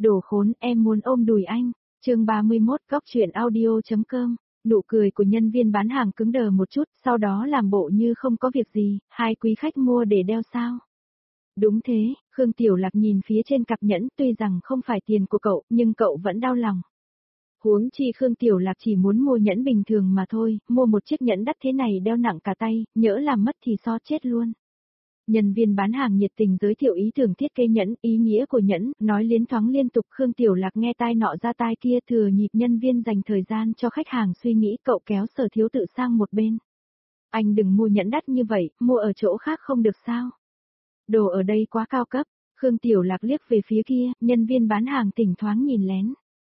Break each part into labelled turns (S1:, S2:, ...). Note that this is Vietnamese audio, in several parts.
S1: Đồ khốn, em muốn ôm đùi anh. Chương 31 Góc truyện audio.com. Nụ cười của nhân viên bán hàng cứng đờ một chút, sau đó làm bộ như không có việc gì, hai quý khách mua để đeo sao? Đúng thế, Khương Tiểu Lạc nhìn phía trên cặp nhẫn, tuy rằng không phải tiền của cậu, nhưng cậu vẫn đau lòng. Huống chi Khương Tiểu Lạc chỉ muốn mua nhẫn bình thường mà thôi, mua một chiếc nhẫn đắt thế này đeo nặng cả tay, nhỡ làm mất thì so chết luôn. Nhân viên bán hàng nhiệt tình giới thiệu ý tưởng thiết kế nhẫn, ý nghĩa của nhẫn, nói liến thoáng liên tục. Khương Tiểu Lạc nghe tai nọ ra tai kia, thừa nhịp nhân viên dành thời gian cho khách hàng suy nghĩ. Cậu kéo Sở Thiếu Tự sang một bên. Anh đừng mua nhẫn đắt như vậy, mua ở chỗ khác không được sao? Đồ ở đây quá cao cấp. Khương Tiểu Lạc liếc về phía kia, nhân viên bán hàng thỉnh thoáng nhìn lén.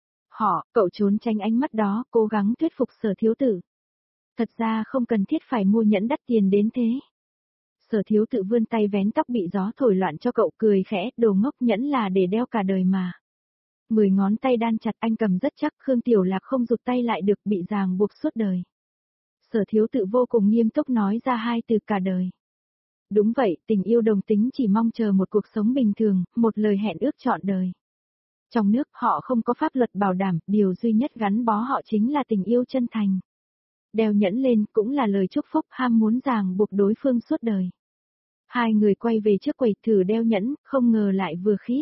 S1: Cậu trốn tránh ánh mắt đó, cố gắng thuyết phục Sở Thiếu Tự. Thật ra không cần thiết phải mua nhẫn đắt tiền đến thế. Sở Thiếu Tự vươn tay vén tóc bị gió thổi loạn cho cậu, cười khẽ, đồ ngốc, nhẫn là để đeo cả đời mà. 10 ngón tay đan chặt, anh cầm rất chắc. Khương Tiểu Lạc không rụt tay lại được, bị ràng buộc suốt đời. Sở Thiếu Tự vô cùng nghiêm túc nói ra hai từ cả đời. Đúng vậy, tình yêu đồng tính chỉ mong chờ một cuộc sống bình thường, một lời hẹn ước trọn đời. Trong nước họ không có pháp luật bảo đảm, điều duy nhất gắn bó họ chính là tình yêu chân thành. Đeo nhẫn lên cũng là lời chúc phúc, ham muốn ràng buộc đối phương suốt đời. Hai người quay về trước quầy thử đeo nhẫn, không ngờ lại vừa khít.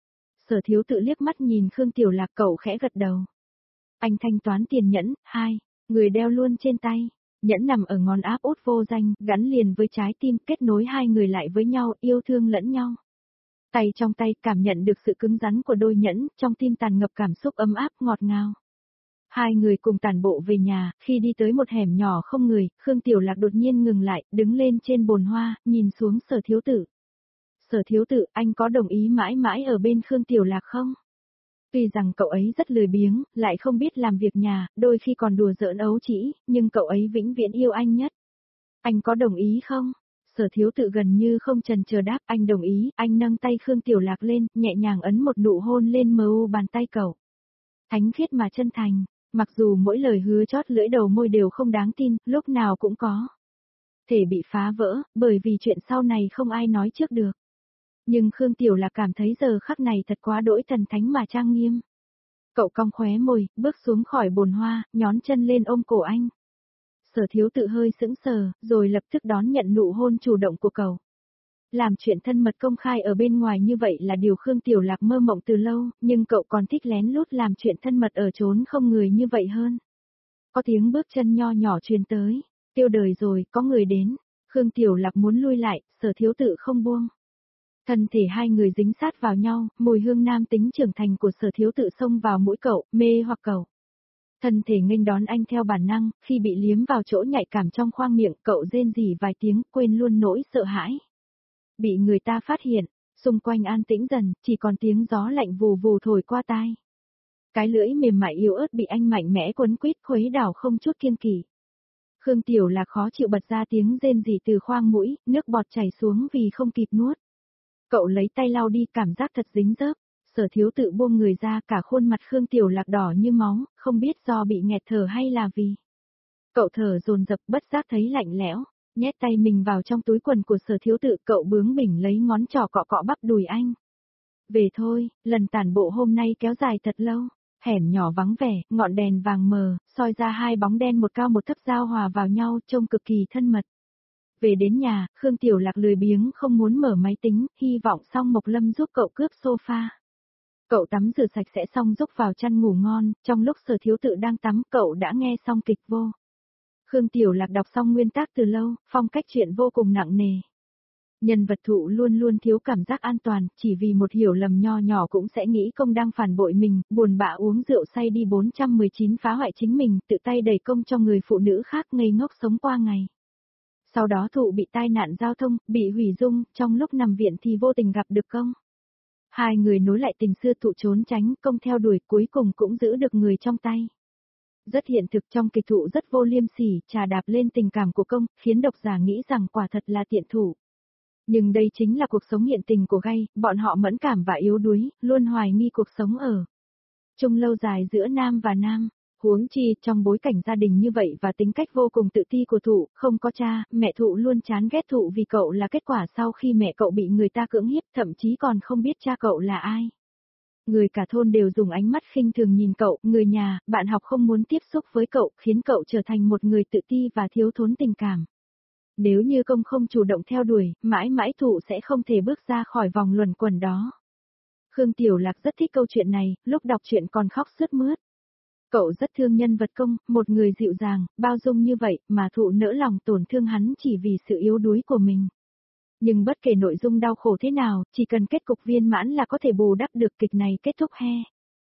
S1: Sở Thiếu Tự liếc mắt nhìn Khương Tiểu Lạc, cậu khẽ gật đầu. Anh thanh toán tiền nhẫn, người đeo luôn trên tay. Nhẫn nằm ở ngón áp út vô danh, gắn liền với trái tim, kết nối hai người lại với nhau, yêu thương lẫn nhau. Tay trong tay cảm nhận được sự cứng rắn của đôi nhẫn, trong tim tràn ngập cảm xúc ấm áp ngọt ngào. Hai người cùng tản bộ về nhà, khi đi tới một hẻm nhỏ không người, Khương Tiểu Lạc đột nhiên ngừng lại, đứng lên trên bồn hoa, nhìn xuống Sở Thiếu Tự. Sở Thiếu Tự, anh có đồng ý mãi mãi ở bên Khương Tiểu Lạc không? Tuy rằng cậu ấy rất lười biếng, lại không biết làm việc nhà, đôi khi còn đùa giỡn ấu trĩ, nhưng cậu ấy vĩnh viễn yêu anh nhất. Anh có đồng ý không? Sở Thiếu Tự gần như không chần chờ đáp, anh đồng ý. Anh nâng tay Khương Tiểu Lạc lên, nhẹ nhàng ấn một nụ hôn lên mu bàn tay cậu. Thánh khiết mà chân thành. Mặc dù mỗi lời hứa chót lưỡi đầu môi đều không đáng tin, lúc nào cũng có thể bị phá vỡ, bởi vì chuyện sau này không ai nói trước được. Nhưng Khương Tiểu Lạc cảm thấy giờ khắc này thật quá đỗi thần thánh mà trang nghiêm. Cậu cong khóe môi, bước xuống khỏi bồn hoa, nhón chân lên ôm cổ anh. Sở Thiếu Tự hơi sững sờ, rồi lập tức đón nhận nụ hôn chủ động của cậu. Làm chuyện thân mật công khai ở bên ngoài như vậy là điều Khương Tiểu Lạc mơ mộng từ lâu, nhưng cậu còn thích lén lút làm chuyện thân mật ở chốn không người như vậy hơn. Có tiếng bước chân nho nhỏ truyền tới, tiêu đời rồi, có người đến. Khương Tiểu Lạc muốn lui lại, Sở Thiếu Tự không buông. Thân thể hai người dính sát vào nhau, mùi hương nam tính trưởng thành của Sở Thiếu Tự xông vào mũi cậu, mê hoặc cậu. Thân thể nghênh đón anh theo bản năng, khi bị liếm vào chỗ nhạy cảm trong khoang miệng, cậu rên rỉ vài tiếng, quên luôn nỗi sợ hãi. Bị người ta phát hiện, xung quanh an tĩnh dần, chỉ còn tiếng gió lạnh vù vù thổi qua tai. Cái lưỡi mềm mại yếu ớt bị anh mạnh mẽ quấn quýt khuấy đảo không chút kiêng kỵ. Khương Tiểu Lạc khó chịu bật ra tiếng rên rỉ từ khoang mũi, nước bọt chảy xuống vì không kịp nuốt. Cậu lấy tay lau đi, cảm giác thật dính dớp. Sở Thiếu Tự buông người ra, cả khuôn mặt Khương Tiểu Lạc đỏ như máu, không biết do bị nghẹt thở hay là vì. Cậu thở dồn dập, bất giác thấy lạnh lẽo, nhét tay mình vào trong túi quần của Sở Thiếu Tự, cậu bướng bỉnh lấy ngón trỏ cọ cọ bắp đùi anh. Về thôi, lần tản bộ hôm nay kéo dài thật lâu. Hẻm nhỏ vắng vẻ, ngọn đèn vàng mờ, soi ra hai bóng đen một cao một thấp giao hòa vào nhau, trông cực kỳ thân mật. Về đến nhà, Khương Tiểu Lạc lười biếng không muốn mở máy tính, hy vọng Song Mộc Lâm giúp cậu cướp sofa. Cậu tắm rửa sạch sẽ xong rúc vào chăn ngủ ngon, trong lúc Sở Thiếu Tự đang tắm cậu đã nghe xong kịch vô. Khương Tiểu Lạc đọc xong nguyên tác từ lâu, phong cách truyện vô cùng nặng nề. Nhân vật Thụ luôn luôn thiếu cảm giác an toàn, chỉ vì một hiểu lầm nho nhỏ cũng sẽ nghĩ Công đang phản bội mình, buồn bã uống rượu say đi 419 phá hoại chính mình, tự tay đẩy Công cho người phụ nữ khác ngây ngốc sống qua ngày. Sau đó Thụ bị tai nạn giao thông, bị hủy dung, trong lúc nằm viện thì vô tình gặp được Công. Hai người nối lại tình xưa, Thụ trốn tránh, Công theo đuổi, cuối cùng cũng giữ được người trong tay. Rất hiện thực, trong kịch Thụ rất vô liêm sỉ, trà đạp lên tình cảm của Công, khiến độc giả nghĩ rằng quả thật là tiện thủ. Nhưng đây chính là cuộc sống hiện tình của gay, bọn họ mẫn cảm và yếu đuối, luôn hoài nghi cuộc sống ở chung lâu dài giữa nam và nam. Huống chi, trong bối cảnh gia đình như vậy và tính cách vô cùng tự ti của Thụ, không có cha, mẹ Thụ luôn chán ghét Thụ vì cậu là kết quả sau khi mẹ cậu bị người ta cưỡng hiếp, thậm chí còn không biết cha cậu là ai. Người cả thôn đều dùng ánh mắt khinh thường nhìn cậu, người nhà, bạn học không muốn tiếp xúc với cậu, khiến cậu trở thành một người tự ti và thiếu thốn tình cảm. Nếu như công không chủ động theo đuổi, mãi mãi thụ sẽ không thể bước ra khỏi vòng luẩn quẩn đó. Khương Tiểu Lạc rất thích câu chuyện này, lúc đọc truyện còn khóc sướt mướt. Cậu rất thương nhân vật công, một người dịu dàng, bao dung như vậy, mà thụ nỡ lòng tổn thương hắn chỉ vì sự yếu đuối của mình. Nhưng bất kể nội dung đau khổ thế nào, chỉ cần kết cục viên mãn là có thể bù đắp được kịch này kết thúc he.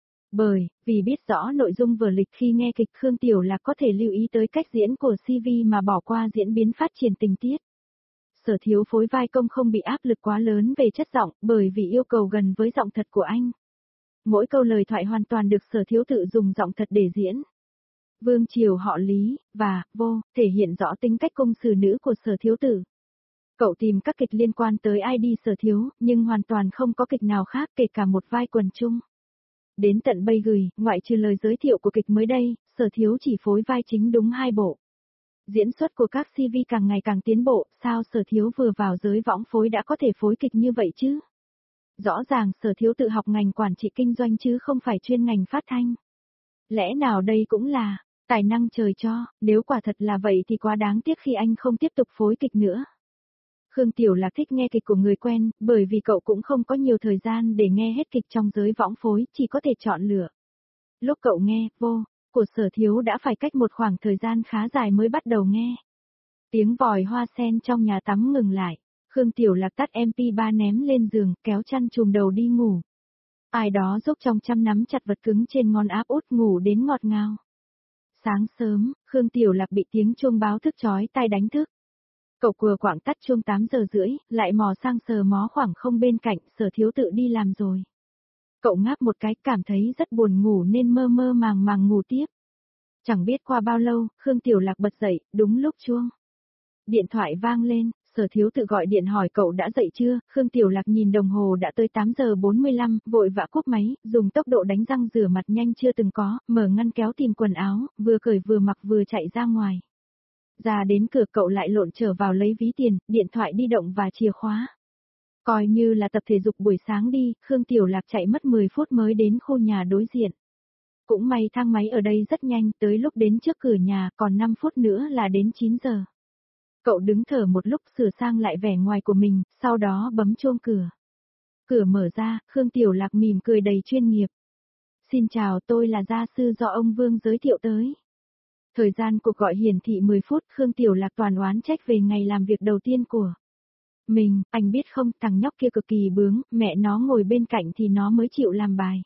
S1: Vì biết rõ nội dung vở lịch khi nghe kịch Khương Tiểu Lạc có thể lưu ý tới cách diễn của CV mà bỏ qua diễn biến phát triển tình tiết. Sở Thiếu phối vai công không bị áp lực quá lớn về chất giọng, bởi vì yêu cầu gần với giọng thật của anh. Mỗi câu lời thoại hoàn toàn được Sở Thiếu tự dùng giọng thật để diễn. Vương triều họ Lý, và, vô, thể hiện rõ tính cách công xử nữ của Sở Thiếu tử. Cậu tìm các kịch liên quan tới ID Sở Thiếu, nhưng hoàn toàn không có kịch nào khác kể cả một vai quần chung. Đến tận bây gửi, ngoại trừ lời giới thiệu của kịch mới đây, Sở Thiếu chỉ phối vai chính đúng 2 bộ. Diễn xuất của các CV càng ngày càng tiến bộ, sao Sở Thiếu vừa vào giới võng phối đã có thể phối kịch như vậy chứ? Rõ ràng Sở Thiếu tự học ngành quản trị kinh doanh chứ không phải chuyên ngành phát thanh. Lẽ nào đây cũng là tài năng trời cho, nếu quả thật là vậy thì quá đáng tiếc khi anh không tiếp tục phối kịch nữa. Khương Tiểu Lạc thích nghe kịch của người quen, bởi vì cậu cũng không có nhiều thời gian để nghe hết kịch trong giới võng phối, chỉ có thể chọn lựa. Lúc cậu nghe, vô, của Sở Thiếu đã phải cách một khoảng thời gian khá dài mới bắt đầu nghe. Tiếng vòi hoa sen trong nhà tắm ngừng lại, Khương Tiểu Lạc tắt MP3 ném lên giường, kéo chăn trùm đầu đi ngủ. Ai đó giúp trong chăm nắm chặt vật cứng trên ngón áp út ngủ đến ngọt ngào. Sáng sớm, Khương Tiểu Lạc bị tiếng chuông báo thức chói tai đánh thức. Cậu cùa quạng tắt chuông 8 giờ rưỡi, lại mò sang sờ mó khoảng không bên cạnh, Sở Thiếu tự đi làm rồi. Cậu ngáp một cái, cảm thấy rất buồn ngủ nên mơ mơ màng màng ngủ tiếp. Chẳng biết qua bao lâu, Khương Tiểu Lạc bật dậy, đúng lúc chuông. Điện thoại vang lên, Sở Thiếu tự gọi điện hỏi cậu đã dậy chưa, Khương Tiểu Lạc nhìn đồng hồ đã tới 8 giờ 45, vội vã cúp máy, dùng tốc độ đánh răng rửa mặt nhanh chưa từng có, mở ngăn kéo tìm quần áo, vừa cởi vừa mặc vừa chạy ra ngoài. Ra đến cửa cậu lại lộn trở vào lấy ví tiền, điện thoại di động và chìa khóa. Coi như là tập thể dục buổi sáng đi, Khương Tiểu Lạc chạy mất 10 phút mới đến khu nhà đối diện. Cũng may thang máy ở đây rất nhanh, tới lúc đến trước cửa nhà còn 5 phút nữa là đến 9 giờ. Cậu đứng thở một lúc sửa sang lại vẻ ngoài của mình, sau đó bấm chuông cửa. Cửa mở ra, Khương Tiểu Lạc mỉm cười đầy chuyên nghiệp. Xin chào, tôi là gia sư do ông Vương giới thiệu tới. Thời gian cuộc gọi hiển thị 10 phút, Khương Tiểu Lạc toàn oán trách về ngày làm việc đầu tiên của mình, anh biết không, thằng nhóc kia cực kỳ bướng, mẹ nó ngồi bên cạnh thì nó mới chịu làm bài.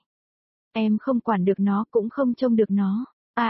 S1: Em không quản được nó, cũng không trông được nó.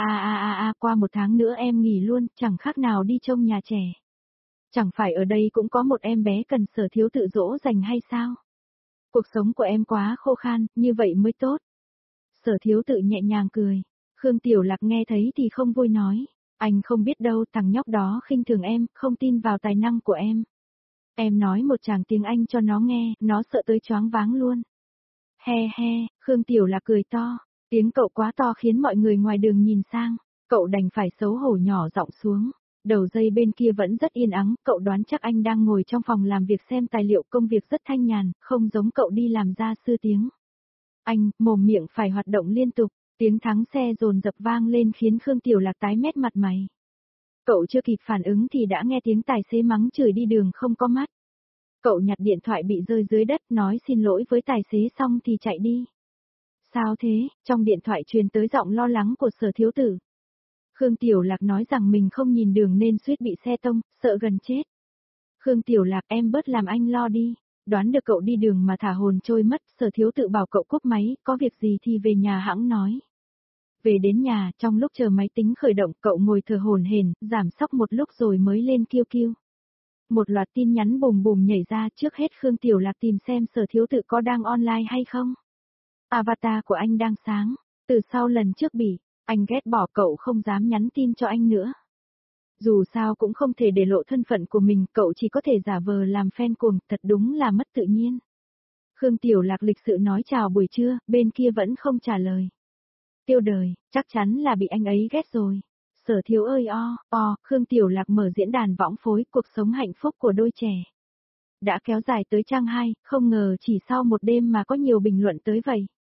S1: Qua 1 tháng nữa em nghỉ luôn, chẳng khác nào đi trông nhà trẻ. Chẳng phải ở đây cũng có một em bé cần Sở Thiếu tự dỗ dành hay sao? Cuộc sống của em quá khô khan, như vậy mới tốt. Sở Thiếu tự nhẹ nhàng cười. Khương Tiểu Lạc nghe thấy thì không vui nói. Anh không biết đâu, thằng nhóc đó khinh thường em, không tin vào tài năng của em. Em nói một tràng tiếng Anh cho nó nghe, nó sợ tới choáng váng luôn. He he, Khương Tiểu Lạc cười to. Tiếng cậu quá to khiến mọi người ngoài đường nhìn sang. Cậu đành phải xấu hổ nhỏ giọng xuống. Đầu dây bên kia vẫn rất yên ắng, cậu đoán chắc anh đang ngồi trong phòng làm việc xem tài liệu, công việc rất thanh nhàn, không giống cậu đi làm gia sư tiếng. Anh, mồm miệng phải hoạt động liên tục, tiếng thắng xe dồn dập vang lên khiến Khương Tiểu Lạc tái mét mặt mày. Cậu chưa kịp phản ứng thì đã nghe tiếng tài xế mắng chửi đi đường không có mắt. Cậu nhặt điện thoại bị rơi dưới đất, nói xin lỗi với tài xế xong thì chạy đi. Sao thế? Trong điện thoại truyền tới giọng lo lắng của Sở Thiếu tử. Khương Tiểu Lạc nói rằng mình không nhìn đường nên suýt bị xe tông, sợ gần chết. Khương Tiểu Lạc, em bớt làm anh lo đi. Đoán được cậu đi đường mà thả hồn trôi mất, Sở Thiếu tự bảo cậu cúp máy, có việc gì thì về nhà hẵng nói. Về đến nhà, trong lúc chờ máy tính khởi động, cậu ngồi thở hổn hển, giảm sóc một lúc rồi mới lên kêu kêu. Một loạt tin nhắn bùm bùm nhảy ra, trước hết Khương Tiểu Lạc tìm xem Sở Thiếu tự có đang online hay không. Avatar của anh đang sáng, từ sau lần trước bị anh ghét bỏ cậu không dám nhắn tin cho anh nữa. Dù sao cũng không thể để lộ thân phận của mình, cậu chỉ có thể giả vờ làm fan cuồng, thật đúng là mất tự nhiên. Khương Tiểu Lạc lịch sự nói chào buổi trưa, bên kia vẫn không trả lời. Tiêu đời, chắc chắn là bị anh ấy ghét rồi. Sở Thiếu ơi Khương Tiểu Lạc mở diễn đàn võng phối, cuộc sống hạnh phúc của đôi trẻ. Đã kéo dài tới trang 2, không ngờ chỉ sau một đêm mà có nhiều bình luận tới vậy.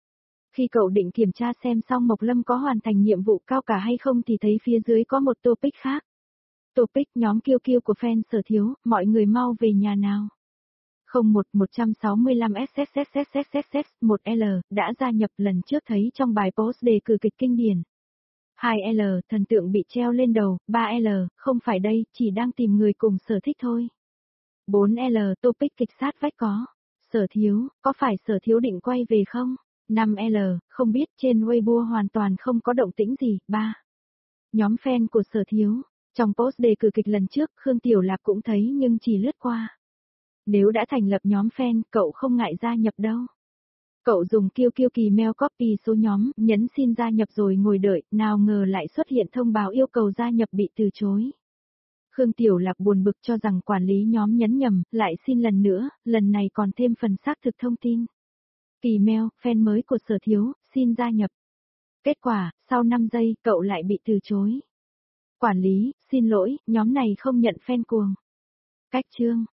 S1: Khi cậu định kiểm tra xem Song Mộc Lâm có hoàn thành nhiệm vụ cao cả hay không thì thấy phía dưới có một topic khác. Topic nhóm kiêu kiêu của fan Sở Thiếu, mọi người mau về nhà nào. 01-165 SSSSSSS1L, đã gia nhập lần trước thấy trong bài post đề cử kịch kinh điển. 2L, thần tượng bị treo lên đầu, 3L, không phải đây, chỉ đang tìm người cùng sở thích thôi. 4L, topic kịch sát vách có. Sở Thiếu, có phải Sở Thiếu định quay về không? 5L, không biết, trên Weibo hoàn toàn không có động tĩnh gì. 3. Nhóm fan của Sở Thiếu. Trong post đề cử kịch lần trước, Khương Tiểu Lạp cũng thấy nhưng chỉ lướt qua. Nếu đã thành lập nhóm fan, cậu không ngại gia nhập đâu. Cậu dùng kiêu kiêu kỳ mail copy số nhóm, nhấn xin gia nhập rồi ngồi đợi, nào ngờ lại xuất hiện thông báo yêu cầu gia nhập bị từ chối. Khương Tiểu Lạc buồn bực cho rằng quản lý nhóm nhấn nhầm, lại xin lần nữa, lần này còn thêm phần xác thực thông tin. Kỳ mail, fan mới của Sở Thiếu, xin gia nhập. Kết quả, sau 5 giây, cậu lại bị từ chối. Quản lý, xin lỗi, nhóm này không nhận fan cuồng. Cách chương